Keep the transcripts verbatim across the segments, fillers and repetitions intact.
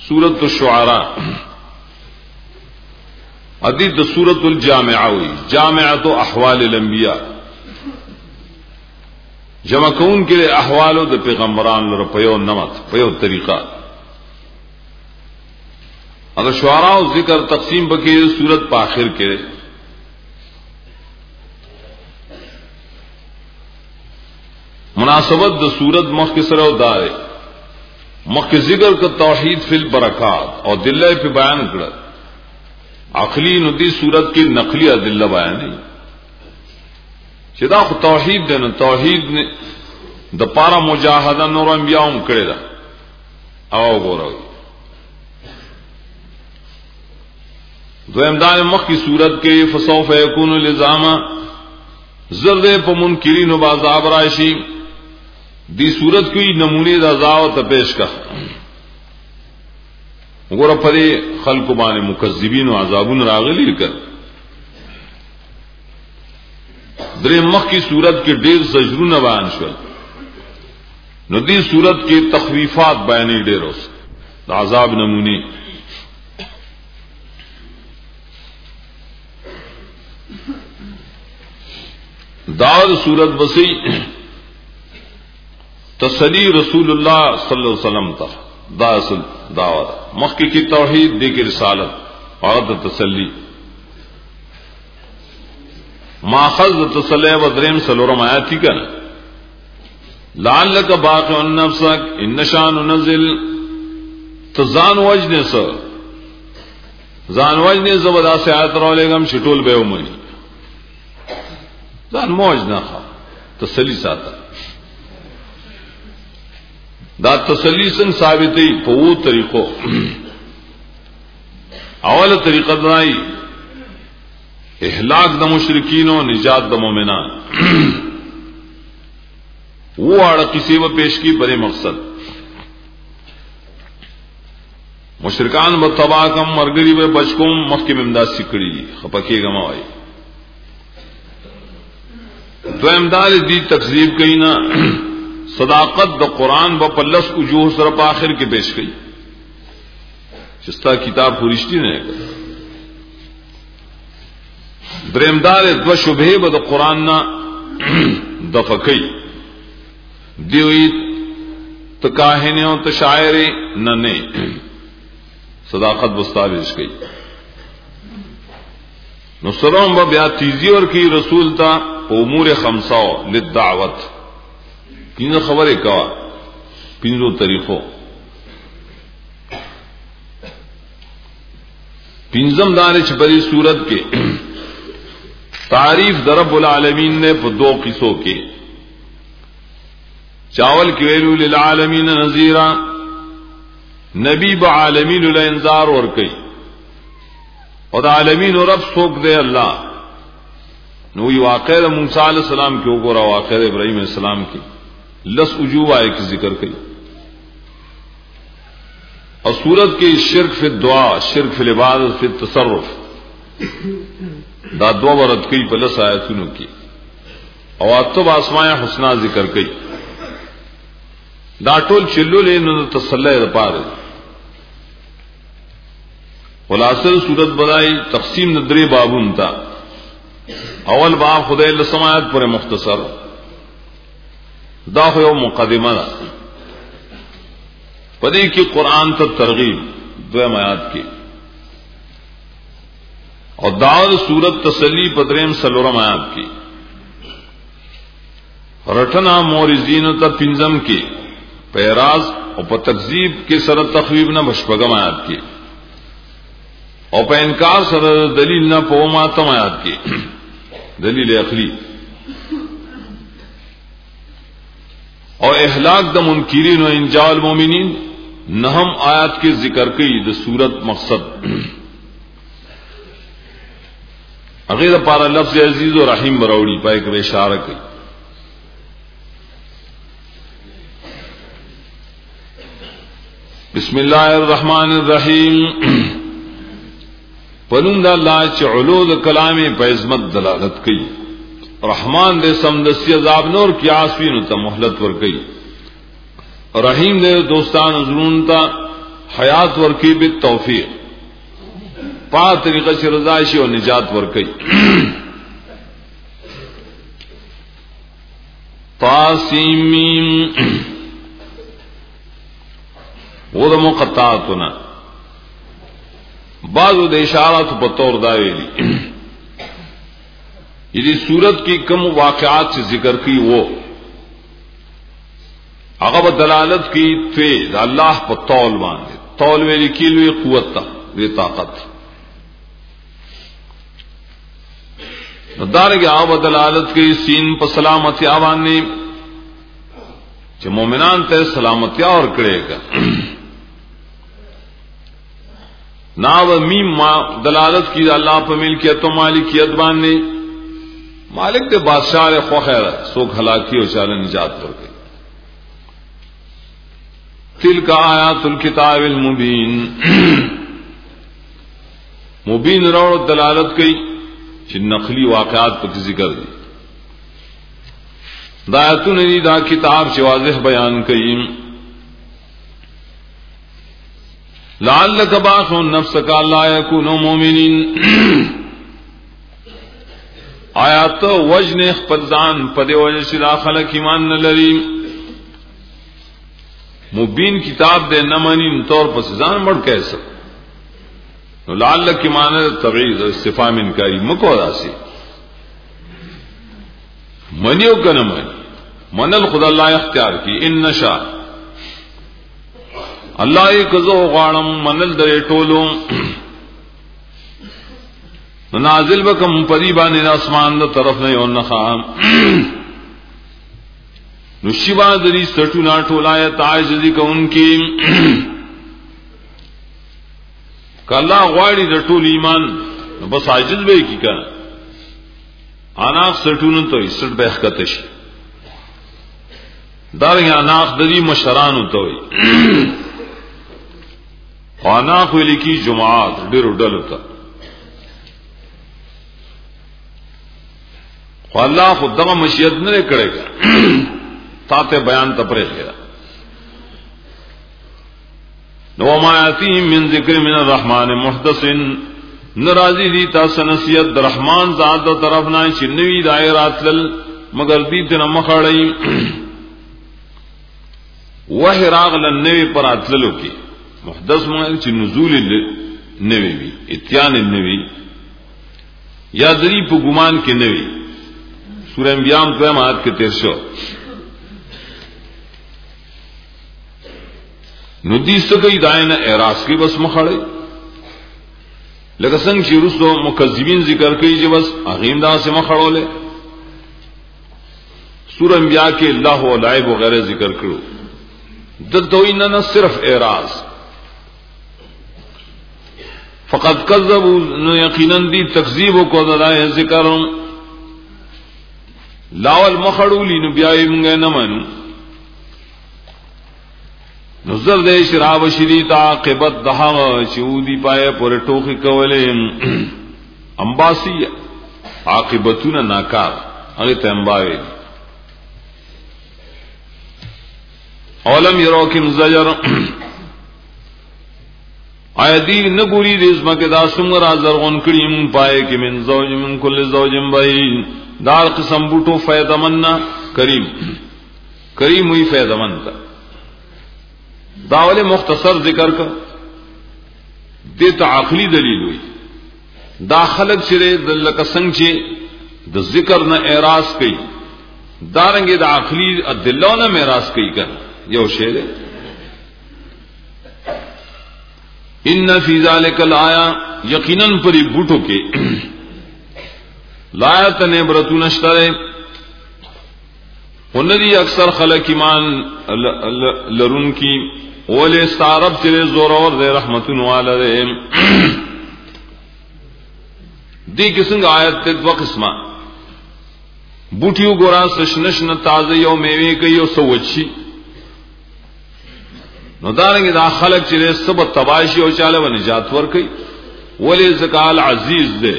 सूरत الشعراء अदीद सूरत الجامعہ हुई जामिअत احوال الانبیاء जमा कौन के अहवालों द पैगंबरान लर पयो नमत पयो तरीका अगर शुआरा जिक्र तकसीम बकी सूरत पाखिर के मुनासबत द सूरत मख के सरो दारे मख के जिक्र का तौहीद फिल बरकात और दिल्ला पे बयान कर अखली नदी सूरत की नकली अदिल्ला बयान नहीं चिदा तौहीद देना तौहीद ने द पारा मुजाहदा नूर अंबियाओं करेगा आओ गोरा दो इमदाद मख की सूरत के फसौफ यकून लिजामा जर्दे प मुनकिरीन बाज़ाब राशि दी सूरत की नमूने दाजावत पेश का गोरा परे खल्क बाने मुकज्जिबीन व अज़ाबुन रागिल कर दरे मख की सूरत के डेर सजरून बयान शुल नदी सूरत के तखवीफात बयानी डेरोस आजाब नमूने दावत सूरत बसी तसली रसूलुल्लाह सल्लल्लाहु अलैहि वसल्लम तक दासल दावत मक्की की तौहीद दे के रिसालत और तसली माखज तसले वद्रेम सलोरम आया थी क्या लाल का बाक़ नफ्सक इन नशान नजिल तो जान वजने स जान वजने जबरदा से आयत रोलेगम शिटोल बेउमनी जान मौज ना खा तसली साता दा तसली सन साबित पवो तरीको अवल तरीका दाई इहलाक द मुशरिकीन और निजात द मोमिनान वो आड़ किसी व पेश की बड़े मकसद मुशरिकान ब तबाकम मरगरी व बचकुम मक्के में इमदाद सिकड़ी खपके गमाई दो इमदाद दी तकजीब कही ना सदाकत द कुरान व पल्लस उजूह सरफ आखिर के पेश गई जिसता किताब पुरिश्ती ने द्रेमदार द शुभे बद कुरान ना दफकई दिवी तो काहिने तो शायरे न ने सदाकत बस्ताविश गई नुसरों ब ब्या तीजी और की रसूल था उमूर खमसाओ लिदावत पिंजो खबर कवा पिंजो तरीकों पिंजम दानिश बरी सूरत के तारीफ दरब्बुल आलमीन ने दो किस्सों के चावल केलू लिल आलमीन नजीरा नबी ब आलमीन उल इंजार और कई और आलमीन और अब सोख दे अल्लाह नो ये वाक़या मूसा अलैहि सलाम के ऊपर वाक़या इब्राहीम अलैहि सलाम की लस उजूबा एक जिक्र कई और सूरत के शिर्क फिर दुआ शिर्क फिर इबादत फिर तसर्रुफ दा दो वरत कई पलस आयतुनों की और अतुब आसमाया हुस्ना जिक्र कई दाटोल चिल्लो ले न तसल्ले पारे खुलासर सूरत बनाई तकसीम नदरे बाबुन था अवल बाब खुदा समायत पर मुख्तसर दाखो मुकदमा पदी की कुरान तक तरगीब दो आयात की और दावत सूरत तसली पदरेम सलोरम आयात की रटना मोरिजीन तक पिंजम की पैराज और प तकजीब के सर तखवीब न बशपगम आयात की और प इनकार सर दलील न पोमातम आयात की दलील अखली और इहलाक द मुनकिरीन व इंजाल मोमिनीन नहम आयात के जिक्र की द सूरत मकसद अगैर पारा लफ्ज अजीज और रहीम बरौड़ी पाए एक इशारा की बिस्मिल्लाहिर्रहमानिर्रहीम पनुंदा अल्लाह चुलूद कलामे पैजमत दलालत की रहमान दे समदसी अजाब नूर की आसवीन ता मोहलत वर गई रहीम दे दोस्तान जरून ता حیات ورکی بالتوفیق پا طریقہ سے رضا شي او نجات ورکی طاسمین وہ دا مقطعاتنا بعضو دا اشارات بطور دا ویلی یہ صورت کی کم واقعات سے ذکر کی وہ اغب دلالت کی فی دا اللہ پا طول باندے طول ویلی کیلوی قوت تا وی طاقت دارنگی اغب دلالت کی سین پا سلامتی آوانی چھ مومنان تے سلامتی اور کرے گا ناو میم ما دلالت کی اللہ پا ملکیت و مالکیت باندے مالک دے بادشاہ رے خو خیر سوک ہلاکی و چال نجات پر گئی تلک آیات الکتاب المبین مبین روڑ دلالت کی چھ نقلی واقعات پر ذکر دی دایتون دی دا کتاب چھ واضح بیان کئی لعلک باخع نفسک لا یکونوا مؤمنین آیات وجن خپل ځان په دې وجه چې لا خلک ایمان نه لري مبین کتاب دے نہ مانی طور پر ځان مړ کیسه نو لعلک ایمان تبعیض استفهام انکاری مکو راسی منیو کنه من منل خدا الله اختیار کی ان نشاء اللہ ایک زو غاڑم منل درے ٹولو نازل بکم پریبان اسمان دا طرف نہیں اور نخام نشیبا دری سٹونا ٹولایت عاجزی کا ان کی کہ اللہ غاڑی دا ٹول ایمان بس عاجز بے کی کنا آناخ سٹونا تو سٹ بیخکتش دارنگی آناخ دری مشرانو توی خوانا خویلی کی جماعت ڈیرو ڈلو تا خواہ اللہ خود دغا مشیت نرے کرے گا تاتے بیان تپرے گا نو ما یاتیہم من ذکر من الرحمن محدث نرازی دیتا سنسیت رحمان ذات طرفنا چنوی دائرات لل مگر دیتنا مخاڑی وحی راغ لنوی پر اتللو کی محدث معنی چی نزول نوی بھی اتیان نوی یا دری پا گمان کے نوی سورہ انبیاء دویم آیت کے تیر شو ندیس کئی دائن اعراض کی بس مخڑے لکہ سنگ چی رسو مکذبین ذکر کئی جی بس اغیم دا سے مخڑو لے سورہ انبیاء کے اللہ و لعب وغیرہ ذکر کرو دلتوئی نہ صرف اعراض فقط کذبوا یقینا دی تکذیب کو دلائے ذکر لاول مخڑولی نو بیائی منگے نمانو نظر دے شراب شدید عاقبت دہا چودی پائے پورے ٹوخی کولے امباسی عاقبتون ناکار اگے تنباوے اولم یروکم زجر آیا دی نگوری ریزما کے دا سمر آزرغن کریم پائے کہ من زوج من کل زوج بہین دار قسم بوٹو فیدمنا کریم کریم ہوئی فیدمن تا داول مختصر ذکر کا دیتا عقلی دلیل ہوئی دا خلق چرے دلکا سنگ چے دا ذکر نہ اعراض کئی دارنگے دا عقلی دلو نہ میراث کئی کر یو شیر ہے ان فی ذلک الآیا یقیناً پری بوٹو کے لایت نعبرتون اشترے انہی اکثر خلق ایمان لرن کی اولے استعرب چلے زور اور دے رحمتن والا دے دی قسم آیت تے دو قسمہ بوٹیو گورا سشنشن تازه یو میوے کئی یو سوچی نو دارنگی دا خلق چلے سب تباشی او چالے و نجات ور کئی ولی زکال عزیز دے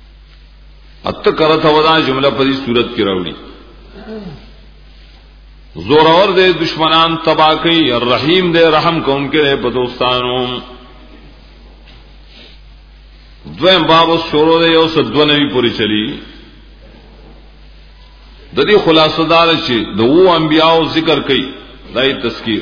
ات کرت ودا جملہ پدی صورت کی روڑی زورور دے دشمنان تباہ کئی الرحیم دے رحم کو ان کے دے بدوستانوں دویم باب شروع دے یو سدو نبی پوری چلی ددی خلاصہ دار چی دو انبیاء ذکر کئی دائی تذکیر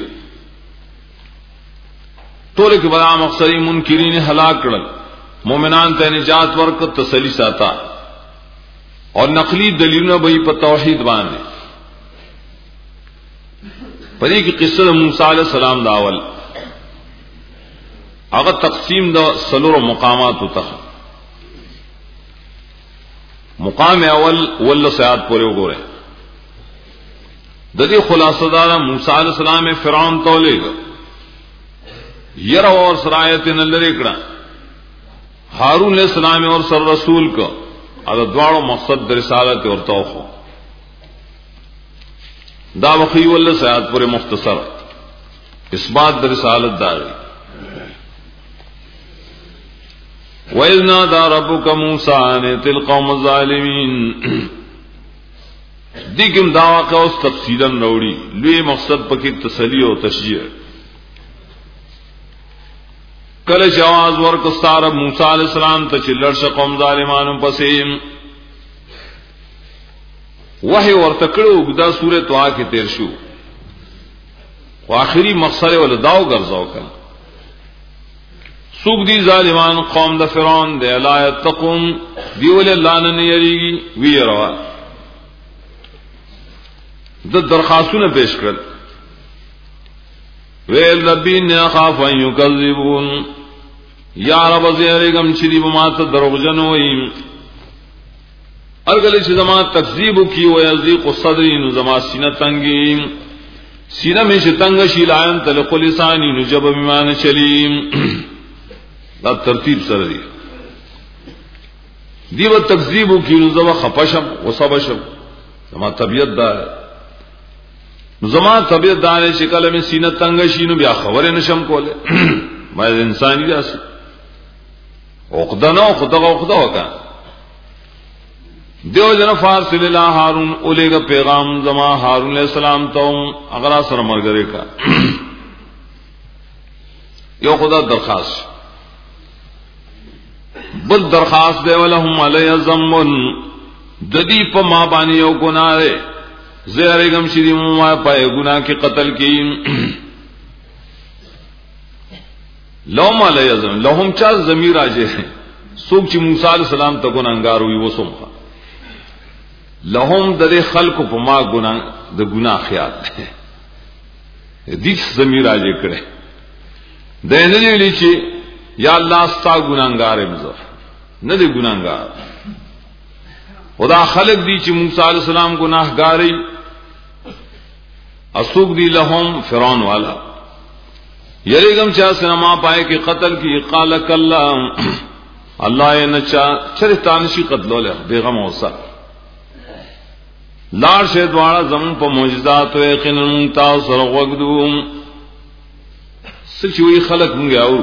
طول کے بڑا مقصدی منکرین ہلاک کرل مومنان تے نجات ورکت تسلی ساتا اور نقلی دلیلوں بئی پر توحید باندھے پری کی قصہ موسیٰ علیہ السلام داول اگر تقسیم دا سلور مقامات ہوتا مقام اول ول سیاد پورے گو رہے ددی خلاصہ دارا موسیٰ علیہ السلام فرعون تولے گا یر اور سرایت نلرے کڑا ہارون علیہ السلام اور سر رسول کا اگر دوارو مقصد در رسالت اور توخو دا وقی ول سیاد پورے مختصر اس بات در رسالت داری وَإِذْ نَادَى رَبُّكَ مُوسَىٰ أَنِ ائْتِ الْقَوْمَ الظَّالِمِينَ دیکھم دعویٰ کا اس تفصیلاً روڑی لوی مقصد پکی تسلی و تشجیع کل جواز ورک استعرب موسیٰ علیہ السلام تا چلرش قوم ظالمانوں پسیم وحی ورتکڑو گدا سورت وا کے تیر شو و آخری مقصد ولداو گرزاو کن سوک دی ظالمان قوم دا فرعون دے لا یتقون دی ولی اللہ نے یریگی وی روا دا درخواستوں پیش کر ویل ربی نے خاف ان یکذبون یا رب زیرگم چری بمات دروغجن ہوئی ارگلی چھ زمان تکذیب کی و یزیق صدری نو زمان سینہ تنگی سینہ میں چھ تنگ شیلائن تلق لسانی نو جب میمان چلیم دا ترتیب سر دی دیو تکذیب کی نو زمان خپشم و صبشم زمان طبیعت دا ہے زمان طبیعت دا ہے چکل میں سینہ تنگ شینو بیا خبر نشم کولے میں انسانی جاسی اقدنا اقدغا اقدغا ہوکا دیو جن فارسل اللہ ہارون اولے گا پیغام زما ہارون علیہ السلام تو اگر سر مرگرے کا یو خدا درخواست بل درخواست دے ولہم علی ذنب ددی پا ما بانی یو گناہ دے زہر گم شری ما پائے گناہ کی قتل کی لہم علی ذنب لہم چاہ ضمیر آجے سوک چی موسیٰ علیہ السلام تا گناہگار ہوئی وہ سمخا لہم در خلق پا ما گناہ دا گناہ خیال ہے دیچ ضمیر آجے کرے دینلی لیچے یا اللہ ستا گناہگار امزر نہ دے گناہگار خدا خلق دی چی موسیٰ علیہ السلام گناہگاری اسوک دی لہم فرعون والا یریگم چاہ سنما پائے کہ قتل کی قالک اللہ اللہ نچا چرتانشی قتلو لے بیغم اوسا لار سے دوارا زمون پا معجزات و یقین منتا سرغ وگدوم سچوئی خلق ہوں گے اور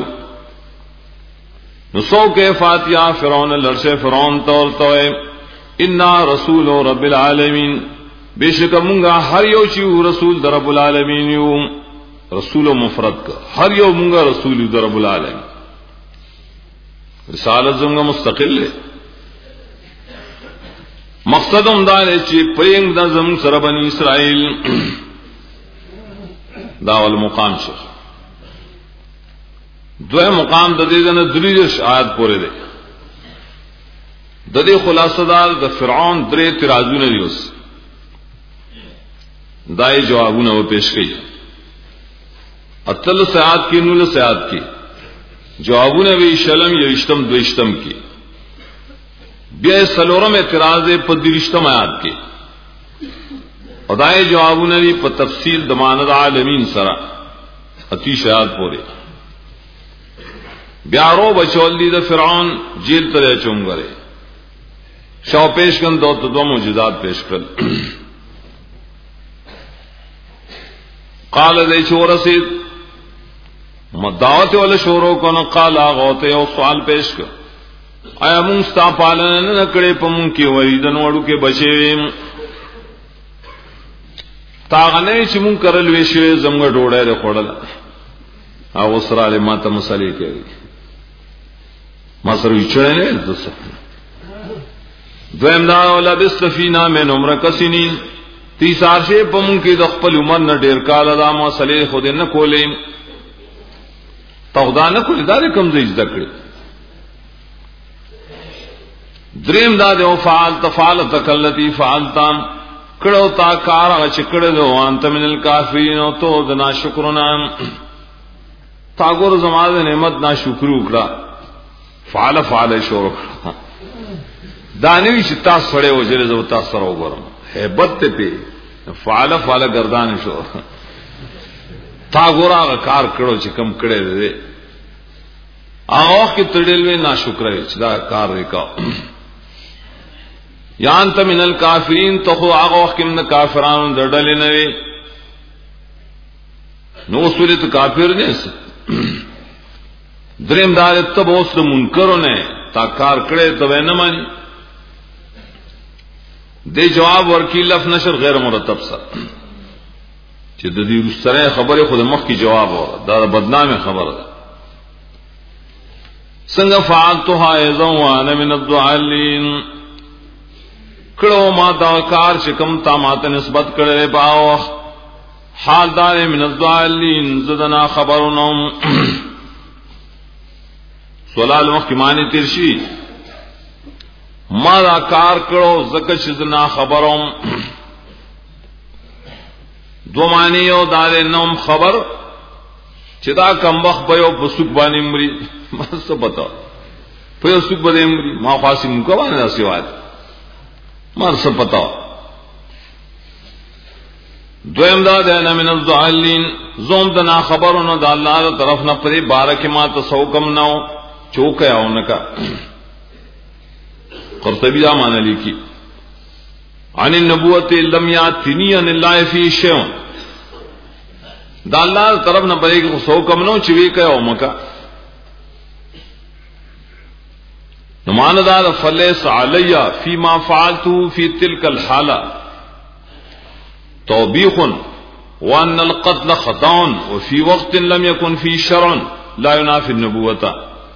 نسو کے فاتحہ فرعون لرش فرعون طور توئے انا رسول رب العالمین بے شک منگا ہر یو چیو رسول در رب العالمین یوم رسول و مفرد کا ہر یو منگا رسول در رب العالمین رسالت زنگا مستقل ہے مقصد امدار ہے چی پرینگ دا زمون سر بنی اسرائیل داول مقام شر دوے مقام دا دے دن دلیلش آیت پورے دے دا دے خلاصہ دار دا فرعون درے ترازون دیوس دائی جوابون وہ پیش گئی اتل سیاد کی نول سیاد کی جوابون وی شلم یا اشتم دو اشتم کی بیا سلورم اعتراض پدرشتم آیات کے ادائے جوابون وی پا تفصیل دماند عالمین سرا اتیش آیات پورے بیارو بچول دی دا فرعون جیل ترے چونگرے شاو پیش کن دو تو دو موجودات پیش کن قال دے چور سید مدعوت والا شورو کن قال آغوتے او سوال پیش کن آیا مونستا پالن نکڑے پا مون کی وریدن وڑو کے بچے تاغنه چې مون کرل وی شي زموږ ډوړې له خړل او سره له ماته مسلې کوي ما سره یې چړې نه دسه دویم دا ولا بسفینا من عمر کسنین تیسار شی په مون کې د خپل عمر نه ډیر کال دا مسلې خود نه کولې توغدا نه کولې دا کوم ځای ذکر دریم دا د فعال تفعال تکلتی فعلتم کړو تا کار چې کړو انت من الکافرین او تو د ناشکرنا تا ګور زماده نعمت ناشکر وکړه فعل فعل شروع دانوی چې تاسو سره وځره زو تاسو سره وګورم hebat ته په فعل فعل گردان شو تا ګور هغه کار کړو چې کم کړي دې هغه کې تړل وی ناشکر چې دا کار وکاو یا انت من الکافرین تو خو هغه وخت کې من کافرانو دړل نه وي نو اصول ته کافر نه دریم دار ته اوس منکرونه تا کار کړي ته نه مانی دې جواب ورکی لف نشر غیر مرتب سره چې د دې سره خبره خود مخ کی جواب و دا بدنامه خبره ده څنګه فعلتها اذا وانا من الضالين کړو ما دا کار چې کوم تا ماته نسبت کړې باو حال دار من الضالين زدنا خبرونم سوال وخت معنی ترشی ما دا کار کړو زکه چې زنا خبروم دو معنی یو دار نوم خبر چې دا کم وخت به یو بسوک باندې مري ما څه پتا په یو سوک باندې مري ما خاصی مکو باندې سیوات ما څه پتا دویم دا ده من الضالین زوم دنا خبرونو د الله تعالی طرف نه پرې بارکه ما تسو کم نو چوکیا اونکا قرطبی دا معنی لیکي عن النبوت لم یاتنی ان الله فی شیء دا الله طرف نه پرې کو سو کم نو چوي کیا اونکا نمان دار فلیس علی فيما فعلت في تلك الحاله توبیخ وان القتل خطا وفي وقت لم يكن في شرع لا ينافي النبوة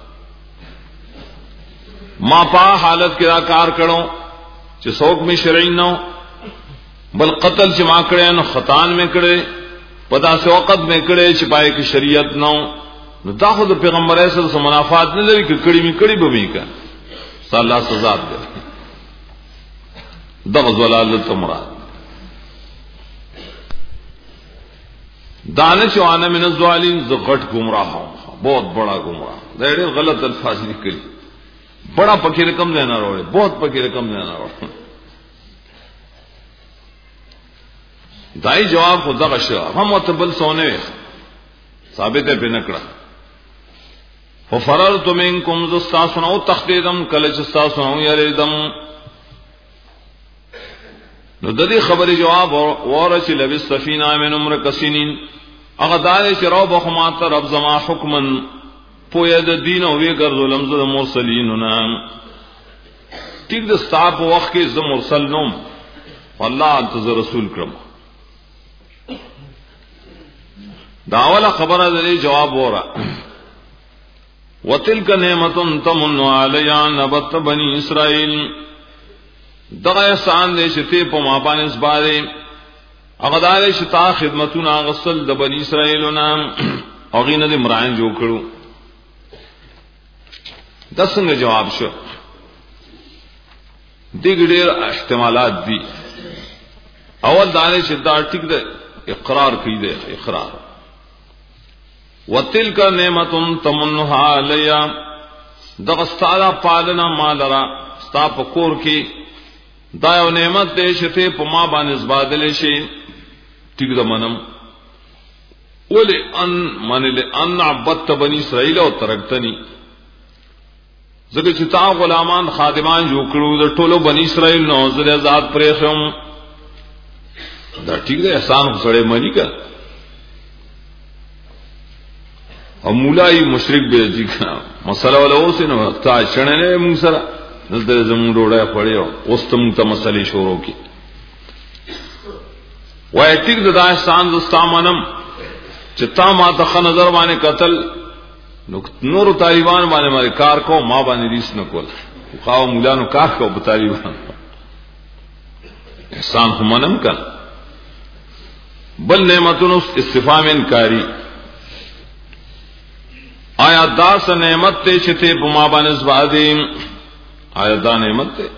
ما پا حالت کې دا کار کړو چې څوک می شرعي نو بل قتل چې ما کړی نو خطان می کړی پدا سه وخت می کړی چې پای کې شریعت نو نو دا خو د پیغمبر اساس سره منافات نه لري چې کړي می کړي به می کا صلی الله سزا ده دغه ضلالت مراد دانش وانا من الظالمین زغٹ گمراہ ہوں بہت بڑا گمراہ ډېر غلط الفاظ نکلی بڑا پکی رقم دینا روڑے بہت پکی رقم دینا روڑے دائی جواب خدا غشا ہم متبل سونے ثابت ہے پہ نکڑا ففررت منکم زستا سنو تخدیدم کلچ ستا سنو یریدم نو ددی خبر جواب ورچ لبس سفینہ من عمر کسنین اغدار چرو بخمات رب زما حکمن پویا د دین او وی ګرځو لمز د مرسلیننا ټیک د ستاپ وخت کې ز مرسل نوم الله انتظر رسول کرم داوله خبره دې جواب ورا وتلک نعمت تمن علی نبت بنی اسرائیل دغه احسان دې چې ته په ما باندې سپاره هغه دار چې تا خدمتونه غسل د بنی اسرائیلونو او غینه دې مران جوړ کړو د څنګه جواب شو دغه ډېر احتمالات دي اول دانه چې دا ټیک ده اقرار کوي ده اقرار وتلک نعمت تمنها علیا دغه ستاره پالنا مالرا ستا پکور کې دا یو نعمت دې چې ته په ما باندې زبادل شي ټیک ده منم ولي ان منل ان عبدت بني اسرائيل او ترکتنی زګ چې تا غلامان خادمان جوړ کړو د ټولو بني اسرائيل نو زره آزاد پرې شم دا ټیک ده احسان سره مانی کا او مولای مشرک به دي کا مسله ولا اوس نو تا چنه موږ سره دلته زمون ډوړای پړیو اوس ته موږ ته مسلې شروع کی وای ټیک د احسان زستا منم چې تا ما ته خ نظر باندې قتل نو نور طالبان باندې مری کار کو ما باندې ریس نه کول خو مولانو کار کو په طالبان احسان هم منم کړ بل نعمتونو استفهام انکاری آیا دا س نعمت ته چې ته په ما باندې زوادیم آیا دا نعمت ته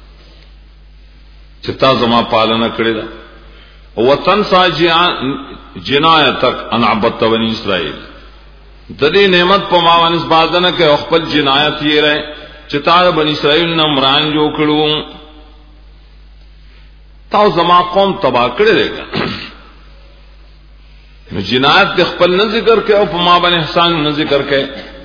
چې تا زما پالنه کړې ده وطن ساجیان جنایتک ان عبدت بنی اسرائیل د دې نعمت په ما باندې زبادنه کې خپل جنایت یې رہے چې تا بنی اسرائیل نه مران جوړ کړو تا زما قوم تباہ کړې ده نو جنایت د خپل نه ذکر کې او په ما باندې احسان نه ذکر کې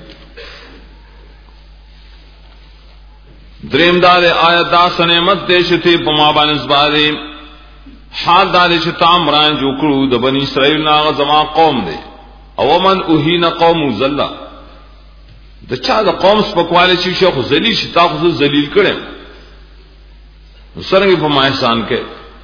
دریم دار آیت دا سنعمت دې شته په ما باندې زبادي حال دار چې تامران جو کړو د بنی اسرائیل نه زما قوم دي او من اوهین قوم ذلہ د چا د قوم سپکواله چې شیخ ذلیل شي تا خو ذلیل کړي سرنګ په ما احسان کې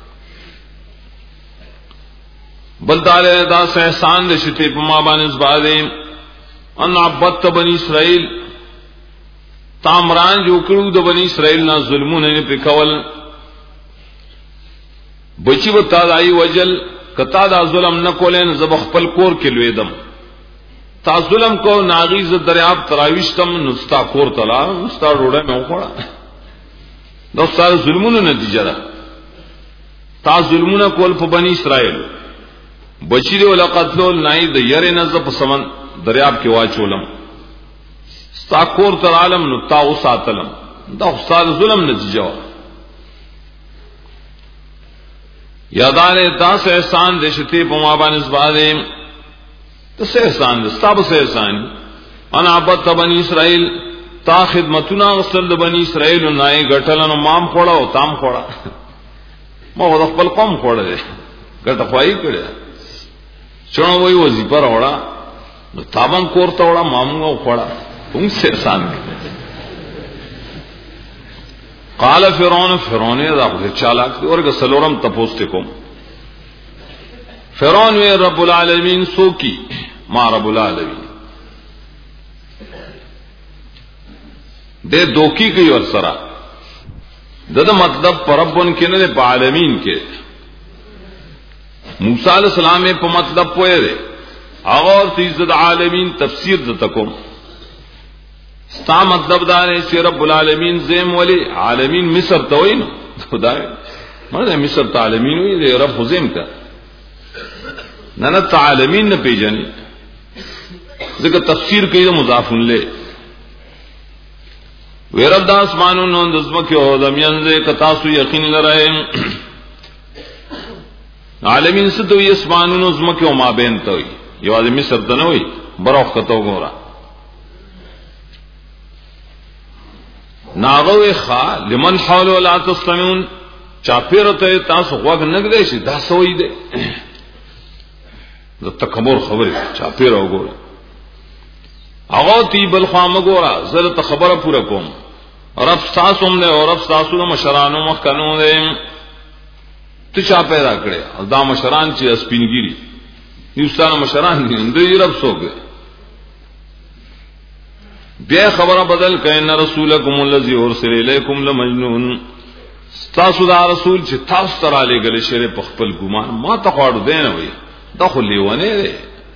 بلدار دا سے احسان دے شتے په ما باندې زبادې ان عبدت بنی اسرائیل تامران جو کړو د بنی اسرائیل نه ظلمونه نه پکول بچي وتا دای وجل کتا دا ظلم نه کولین زب خپل کور کې لویدم تا ظلم کو ناغیز دریاب تراویشتم نستا کور تلا نستا روړه مې وخوړه دا سره ظلمونو نتیجه ده تا ظلمونه کول په بنی اسرائیل بچی دی ولا قتلول نای د یری نز په سمن دریاب کې واچولم ستا کور تر عالم نو تا وساتلم دا خسار ظلم نتیجه وا یادانه تاسو احسان دې شته په ما باندې زباده تاسو احسان دې تاسو احسان انا عبدت بنی اسرائیل تا خدمتونه وصل د بنی اسرائیل نای غټلن مام خوړه او تام خوړه ما خپل قوم خوړه ګټه خوای کړه چونو وای وظیفه راوړه نو تابم کورته وړه مامو خوړه هم سرسان قال فرعون فرعون دا چالاک اورګه سلورم تپوسته کوم فرعون وی رب العالمین سو کی ما رب العالمین دے دوکی کوي ور سره دغه مطلب پربون کې نه په عالمین کې موسی علیہ السلام په مطلب پوهه ده هغه عزت عالمین تفسیر د تکوم ستا مطلب دا نه چې رب العالمین زم ولی عالمین مصر ته وینو خدای مړه مصر ته عالمین وی دی رب زم کا نه نه عالمین نه پیژني ځکه تفسیر کوي مضاف له ویرب د اسمانونو د زمکه او د میانځه کتا سو یقین لرایم عالمین ستو اسمانونو زمکه او ما بین ته یو د مصر ته نه وي بروخ کته وګورا ناغوی خا لمن حول ولا تستمعون چاپیرته تاسو غوږ نه دی شي دا سوې ده د تکبر خبره چاپیر وګورئ هغه تی بل خام وګورا زره ته خبره پوره کوم رب تاسو هم له رب تاسو نو مشرانو مخ کنو ده ته چا پیدا کړي دا مشران چې سپینګيري یوستانه مشران دي دوی رب سوګه بیا خبره بدل کین رسولکم الذی ارسل الیکم لمجنون تاسو دا رسول چې تاسو تر علی غل شری په خپل ګمان ما ته خاړو دینه وي دا خو لیونه دی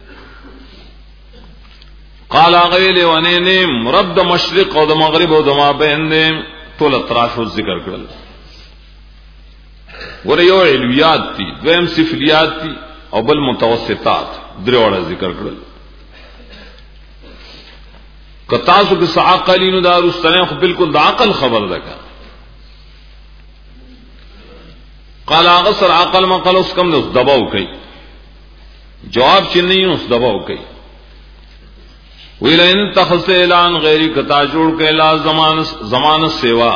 قال غیل ونه نیم رب د مشرق او د مغرب او د ما بین نیم ټول اطراف ذکر کړل ور یو علویات دي دویم سفلیات دي او بل متوسطات دروړه ذکر کړل کتا سو که عقلینو دار استنه خو بالکل د عقل خبر ده قال اغسر عقل مقل اس کم اس دباو کوي جواب چې نه اوس دباو کوي ویلین تخص اعلان غیری کتا جوړ کې لا زمان زمان سیوا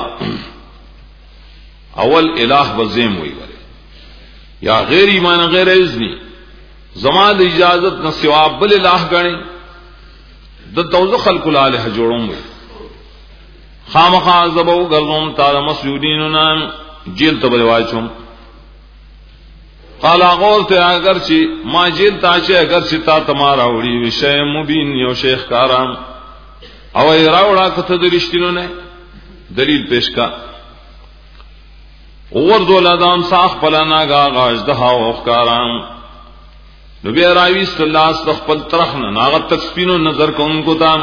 اول الہ وزیم وی غره یا غیر ایمان غیر اذنی زمان اجازت نہ سوا بل الہ غنی د توزه خلق الالہ جوړوم وي خامخا زبو ګرځوم تا مسجودین نام جیل ته بلواچوم قال غورته اگر چې ما جیل تا چې اگر چې تا تمہارا وړي وشي مبین یو شیخ کارام او ای راوړه کته د رښتینو نه دلیل پیش کا اور دولادام صاح پلانا گا غاز دها او کارام نبی راوی صلی الله علیه وسلم خپل طرح نه ناغت تک سپینو نظر کوونکو تام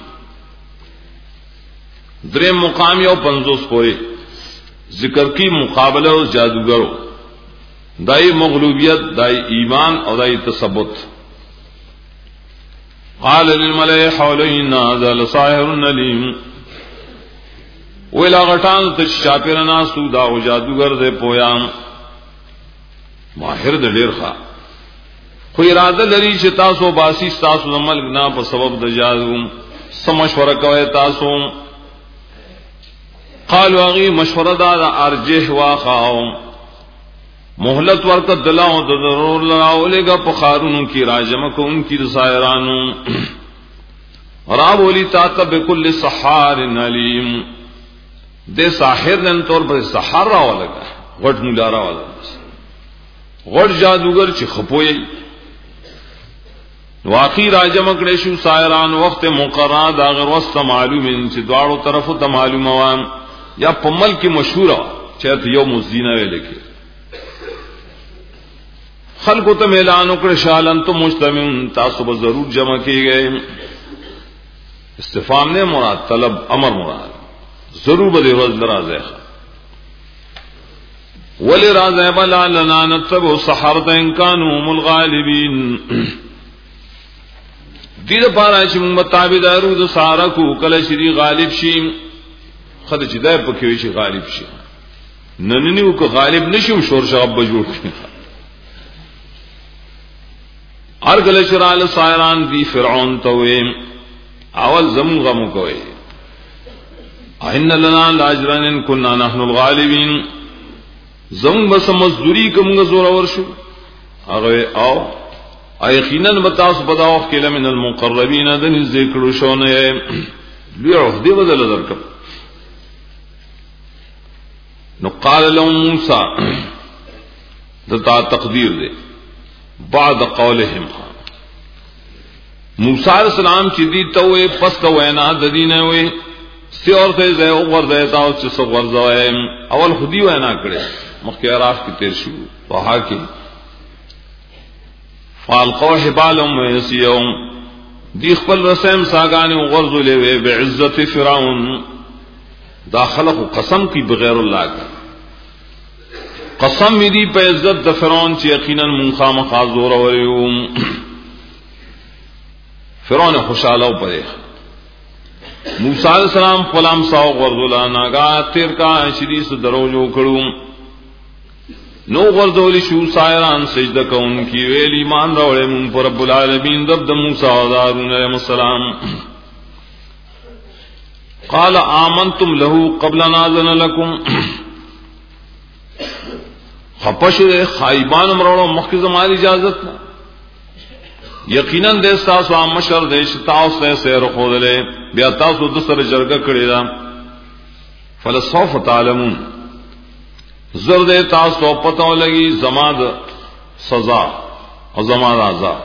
درې مقام یو پنځوس پورې ذکر کی مقابله او جادوګرو دای مغلوبیت دای ایمان او دای تثبت قال للملائکه حوالین هذا لساحر علیم ویلا غټان ته شاپیرنا سودا او جادوګر دې پویام ماهر د ډیر ښه خو اراده لري چې تاسو باسی تاسو عمل نه په سبب د جادو سمشوره کوي تاسو قالوا غي مشوره دا ارجح واخاو مهلت ورته دلاو د ضرور لاولېګه په خارونو کې راجم کوم کې سایرانو راب ولي تات بكل سحار علیم د ساحر نن تور پر سحر راولګه غټ مولا راولګه غټ جادوګر چې خپوي واقعي راجم کړي شو سایران وخت مقرر دا غیر وست معلوم چې دواړو طرفو ته معلومه وان یا په ملک مشهوره چې یو مزینه ویل کې خلقو ته اعلان وکړ شالن تو مجتمعون تاسو به ضرور جمع کیږئ استفهام نه مراد طلب امر مراد ضرور به ورځ راځي ولي راځي بلا لنا نتبع سحرة ان كانوا هم الغالبين دې لپاره چې موږ متابعدارو د سارا کو کله شری غالب شي خدای چې دای په کې شي غالب شي نننیو کو غالب نشو شور شغب جوړ شي ارغل شرال سایران دی فرعون تویم اول زمون غمو کوي ان لنا لاجرن ان كنا نحن الغالبين زمون بس مزدوری کوم زور اور شو هغه او یقینا متاس بداو کې لمن المقربين دن ذکر شو نه لیو دی بدل درک نو قال لهم موسی دتا تقدیر دے بعد قولهم موسی علیہ السلام چې دی ته پس ته وینا د دینه وي سی اورته زه ورته تاسو چې څو ورځوي اول خودي وینا کړي مخکراف کی تیر شو وها کې فالقوا حبالهم ويسيهم دی خپل رسم ساګانې ورزولې وي بعزت فرعون داخله قسم کی بغیر الله کا قسم می دی په عزت د فرعون چې یقینا مونږه مخازور وریو فرعون خوشاله و پره موسی علیہ السلام غلام ساو غرذلا ناغا تیر کا شری س دروجو کړو نو غرذول شو سایران سجده کون کی ویل ایمان راوړې مون پر رب العالمین رب د موسی هارون علیہ السلام قال آمنتم له قبل ان اذن لكم خپشه خایبان امرو مخکې زماري اجازت نه یقینا د تاسو عام مشر د تاسو سره سیر خودلې بیا تاسو د سره جرګه کړی دا فلسوف تعلمون زرد تاسو پتو لګي زماد سزا او زماد عذاب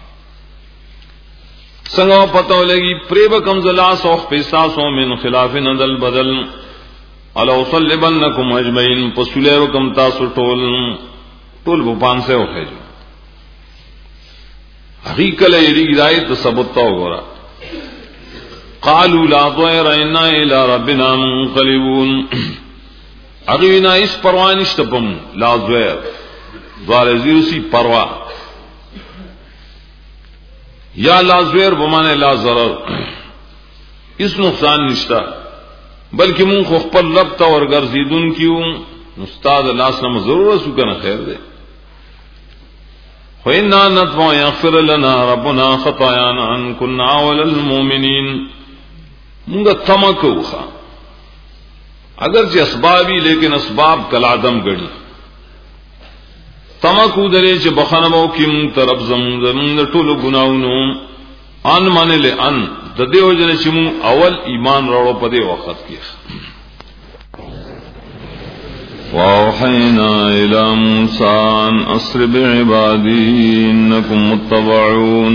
څنګه پتو لګي پریب کم زلا سو پیسا سو من خلاف ندل بدل الا صلیبنکم اجمعین پسوله وکم تاسو ټول ټول په پانسه وخی حقیقت لري ہدایت ثبوت وګورا قالوا لا ضير انا الى ربنا منقلبون اغینا اس پروانشت پم لا ضير دوار زیرسی پروا یا لا ضير بمانه لا ضرر اس نقصان نشتا بلکہ من خو خپل رب ته ورګرځیدون کیو استاد الله سم ضرورت وکنه خیر ده وَإِنَّا نَطْمَعُ يَغْفِرَ لَنَا رَبُّنَا خَطَايَانَا أَن كُنَّا أَوَّلَ الْمُؤْمِنِينَ منگا تمکو خا اگر چې اسبابی لیکن اسباب کل عدم گڑی تمکو درے چې بخنمو کی من طرف زمون ټولو گناہونو ان منل ان د دې وجنه چې مون اول ایمان راړو په دې وخت کې وأوحينا إلى موسى أن أسر بعبادي إنكم متبعون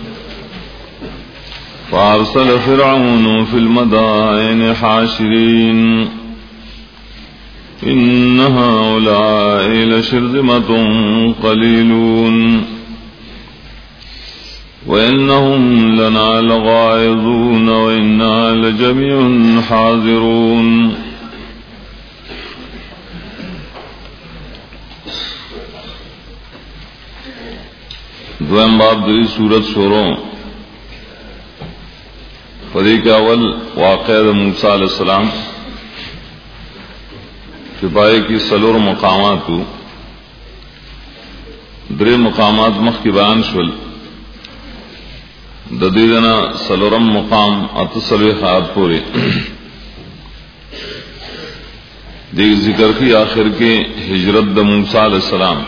فأرسل فرعون في المدائن حاشرين إن هؤلاء لشرذمة قليلون وإنهم لنا لغائظون وإنا لجميع حاذرون. دویم باب دی سورت شوروں فریق اول واقعہ موسیٰ علیہ السلام چپائے کی سلور مقامات درے مقامات مخ کی بیان شول ددیدنا سلورم مقام اتصل خیات پورے دیکھ ذکر کی آخر کے ہجرت د موسیٰ علیہ السلام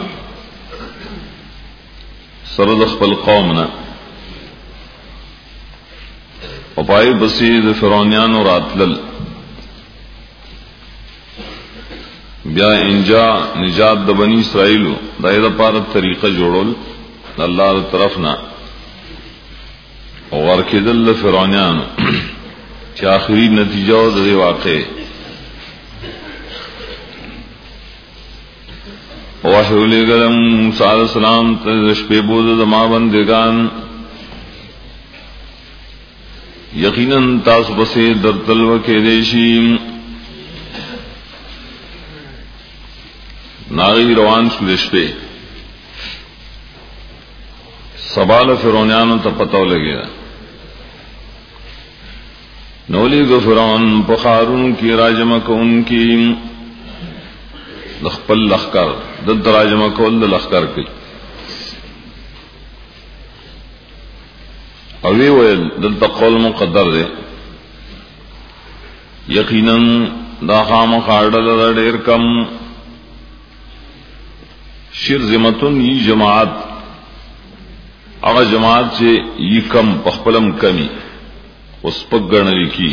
سرد خپل قومنا اپائی بسید فرعونیان و راتلل بیا انجا نجات د بنی اسرائیلو دائی دا پارت طریقہ جوڑول اللہ دا طرفنا وغرکدل فرعونیانو چی آخری نتیجہ دا واقع وحی لے گلم موسیٰ علیہ السلام تشپے بود دما بندگان یقیناً تاس بسے در تلو کے دیشیم ناغی روان شلشپے سبال فرعونیانو تا پتو لگے نولی گو فرعون پخارون کی راجمک ان کی لخپل لخکر دد راجمہ کول لخکر کی اوی ویل دلتا قول مقدر دے یقیناً دا خام خاردل دا دیر کم شرذمتن یہ جماعت اغا جماعت سے یہ کم پخپلم کمی اس پک گرنلی کی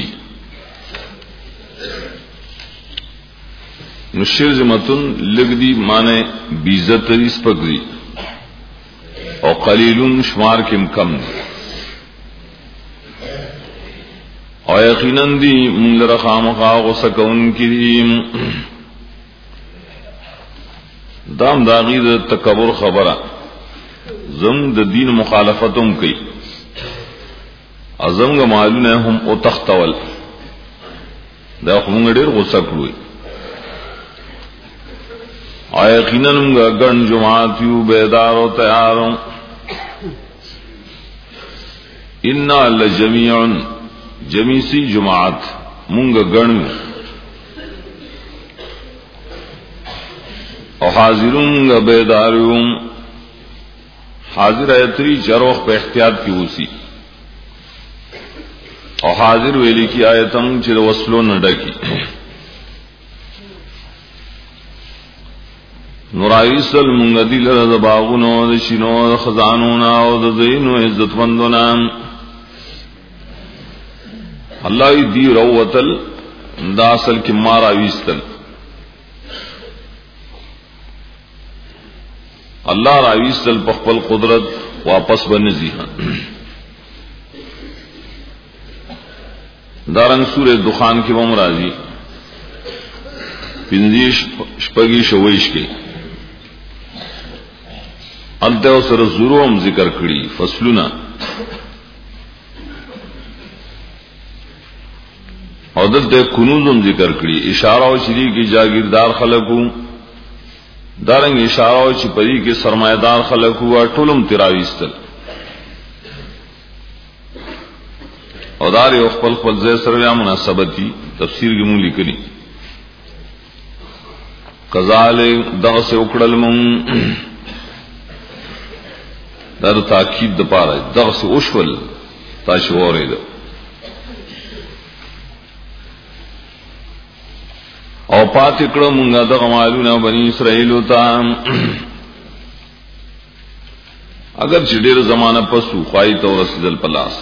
شرذمتن لگ دی مانے بیزت ریس پک دی او قلیلون شمار کم کم دی او یقیناً دی من لرخام خواغ سکون کی دی دام داغی دا تکبر خبرہ زم دا دین مخالفتم کی ازم گا معلون ہم او تختول دا خمونگ دیر غصہ کروئی یقیناً منگا گن جماعتیو بیدار و تیاروں انا لجمیعن جمیسی جماعت منگا گن او حاضرون منگا بیداریوں حاضر ایتری چروخ پہ احتیاط کی ہوسی او حاضر ویلی کی آیتم چر وصلو نڈا کی نرائیسل منگدی لرد باغونو د شینو د خزانونا او د زینو عزت مندونا اللہ دی روتل دا اصل کی مارا ویستل اللہ راویستل پخپل قدرت واپس بنزی دارنگ سورہ دخان کی ممرازی پنزیش شپگی شویش کی التو سر زروم ذکر کړي فصلنا او دلته کنوزم ذکر کړي اشاره او شری کی جاگیردار خلقو دارنګ اشاره او چې پری کې سرمایدار خلقو ټولم تراويستل او دار یو خپل خپل ځای سره مناسبتي تفسیر کې مونږ لیکلي کذالک دغه سے وکړل مونږ در تاکید د پاره دغه سے اوشول تاسو اورید او پات کړه مونږه د غمالونه بنی اسرائیل ته اگر چې ډېر زمانہ پسو خوای تو رسول پلاس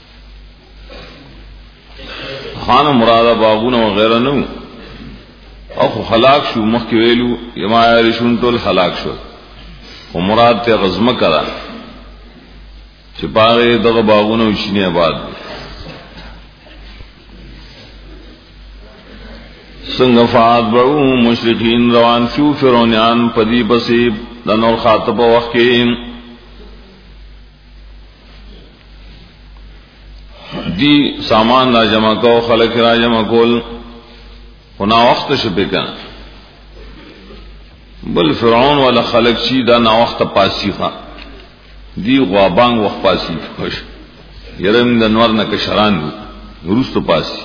خان مراد باغونه وغیرہ نو او خلاق شو مخ کې ویلو یما یارشون ټول خلاق شو او مراد ته غزمه کړه چې باغې دغه باغونه وشینه آباد څنګه فعاد بو مشرکین روان شو فرعونان پدی بسیب د نور خاطب وخت کې دی سامان را جمع کو خلق را جمع کول ونا وخت شپه کنا بل فرعون ولا خلق شي دا نا وخت پاسیخه دی غوابان وخت پاسی خوش يرم د نور نه کشران ورست پاسی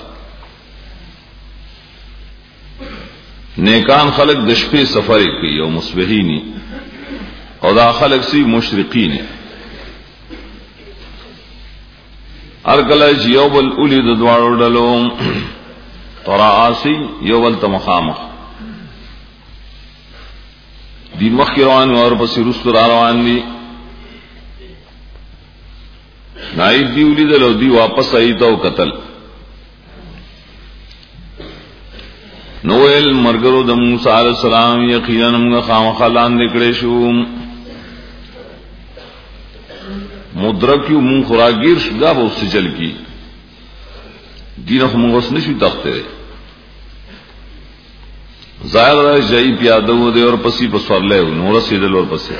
نیکان خلق د شپې سفر کوي او مصبحینی او دا خلق سی مشرقین ارکل یوبل اولی د دوارو ډلو تراسی یوبل تمخامخ دی مخی روان اور پسی رستو را روان دی نائب دی اولی دلو دی واپس آئیتا و قتل نویل مرگرو د موسی علیہ السلام یقینا موږ خامخالان نکړې شو مدرکیو مون خوراگیر شدا با اس سے چل کی دین خو مونږ اوس نشو تخته ظاهر راځي جاي پیادو دے اور پسی پسورلې نور رسیدل اور پسې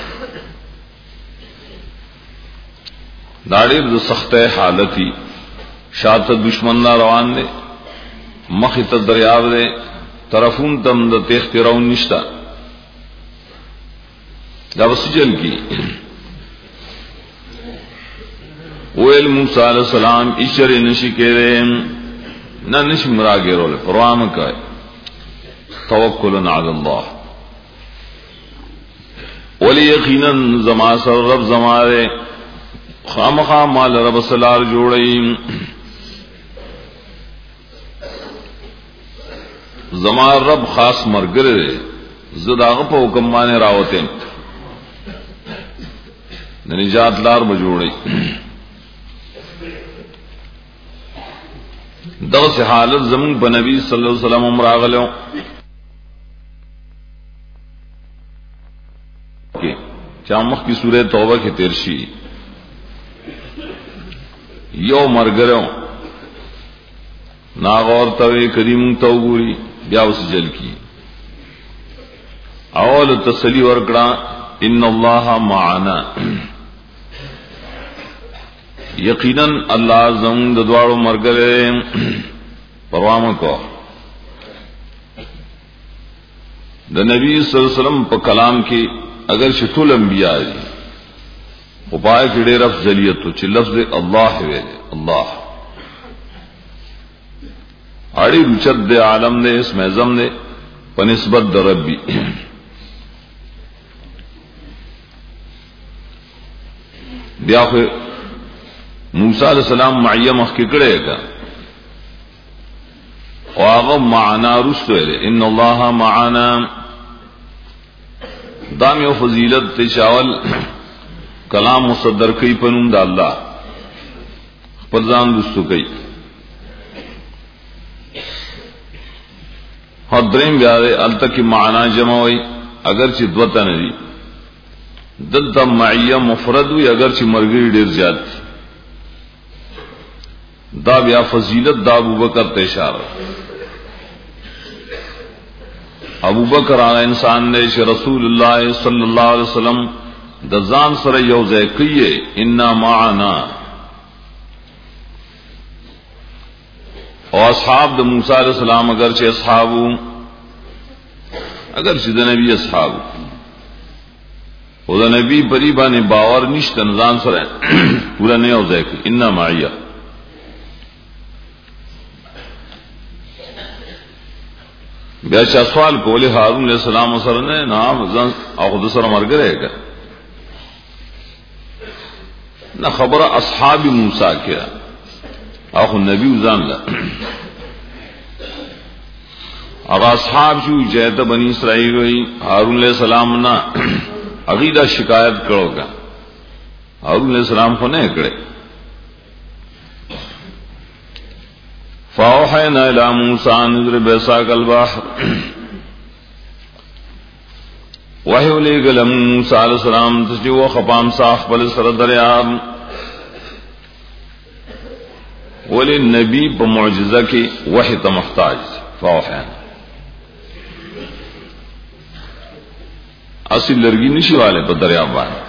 داړي د سخته حالتي شاته دشمن را روان دي مخ ته دریاب دي طرفون تم د تخت راون نشتا دا وسجل کی ویل موسی علیہ السلام اشر نشی کریم نہ نش مراگے رول پروام کا توکل علی اللہ ولی یقینا زما سر رب زمارے خامخا مال رب سلار جوڑی زما رب خاص مرګره زداغه په حکم باندې راوته د نجات لار بجوړي دغه سه حالت زمون په نبی صلی الله علیه وسلم امراغلو کې چامخ کی سورہ توبہ کې تیرشي یو مرګرو ناغور توي کریم توغوري بیا اوس جل کی اول تسلی ورکړه ان الله معنا یقینا الله زمون د دواړو مرګره پروام کو د نبی صلی الله علیه وسلم په کلام کې اگر شتول انبیاء دي او پای کې ډېر افضلیت او چې لفظ الله ویل الله اړي رچد د عالم نے اس معظم نے پنسبت د ربی بیا خو موسی علیہ السلام معیه مخ کې کړه کا او هغه معنا رسول ان الله معنا دام یو فضیلت تشاول کلام مصدر کوي پنوم د الله خپل ځان رسو کوي حضرین بیا التکی معنا جمع وي اگر چې دوته نه دي دلته معیه مفرد وي اگر چې مرګي ډیر زیات دا بیا فضیلت دا ابوبکر ته اشاره ابوبکر هغه انسان دی چې رسول الله صلی الله علیه وسلم د ځان سره یو ځای کوي ان معنا او اصحاب د موسی علیہ السلام اگر چې اصحابو اگر چې د نبی اصحابو او د نبی پری باندې باور نشته ځان سره پورا نه یو ځای کوي ان معیه بیا چې سوال کوله هارون علیہ السلام سره نه نام ځان او خود سره مرګ راځي نه خبره اصحاب موسی کړه اخو نبی ځان لا اغه اصحاب شو جهته بنی اسرائیل وی هارون علیہ السلام نا عقیدہ شکایت کړو کا هارون علیہ السلام خو نه کړه فاوحینا الی موسی ان اضرب بعصاک البحر وحی علیہ گلم موسی علیہ السلام تجو خپام صاحب بل سر دریاب ولی نبی په معجزه کې وحی ته محتاج فوحینا اصل لرګي نشي والے په دریاب باندې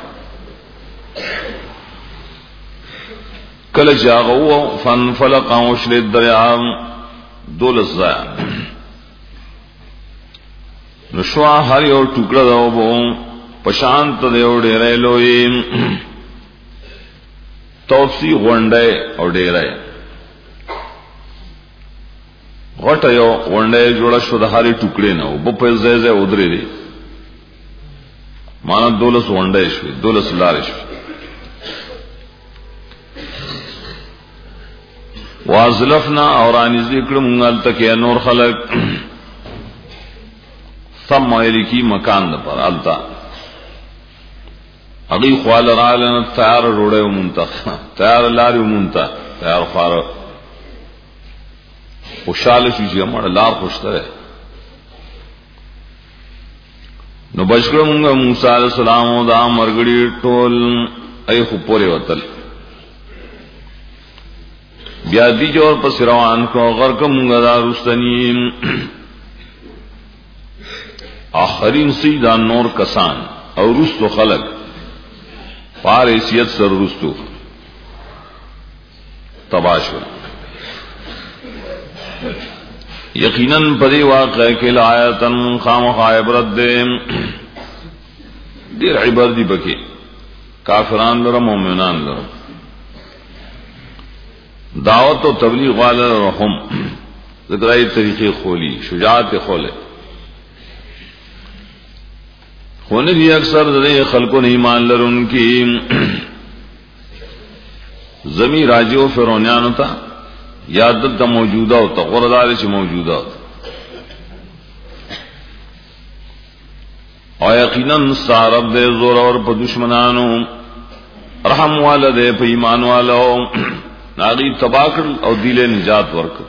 کله جاغو فن فلق او شل الدریاب دولس ځای نشوا هر یو ټوکړه داو بو پشانت دیو ډېرې لوی توفسی غونډه او ډېرې غټه یو غونډه جوړه شو د هاري ټوکړې نه وب په ځای ځای ودرې دي معنا دولس غونډه شوې دولس لارې شوې وازلفنا اورانی ذکر مونږ تکي نور خلق ثم الکی مکان پر التا اغي خپل رالن تیار روړې ومنته تیار لارې ومنته تیار خار خوشاله شي چې امر لار خوشته نو بشکره مونږه موسی عليه السلام دا مرګړي ټول ای خو پورې وتل بیا دی جوړ پس روان کو غر کومه دا رستنیم آخرین سیدا نور کسان او رستو خلق پاریسیت سر رستو تباشو یقیناً پدی واقع کے لآیتن خام خائبرت دے دیر عبر دی بکی کافران لرم مومنان لرم دعوت و تبلیغ والا رحم ذکرائی طریقے کھولی شجاعت کھولے ہونے بھی اکثر دے خلقوں نے ایمان لر ان کی زمین راجیو فرونیان تھا یادت تا موجودہ ہوتا غردار سے موجودہ ہوتا اور یقیناً سارب دے زور اور پا دشمنانو رحم والا دے پا ایمان والا ہو ناغی تباکر او دیل نجات ورکر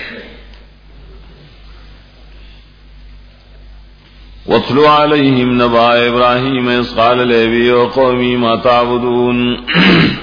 وَاتْلُ عَلَيْهِمْ نَبَأَ إِبْرَاهِيمَ إِذْ قَالَ لِأَبِيهِ وَقَوْمِهِ مَا تَعْبُدُونَ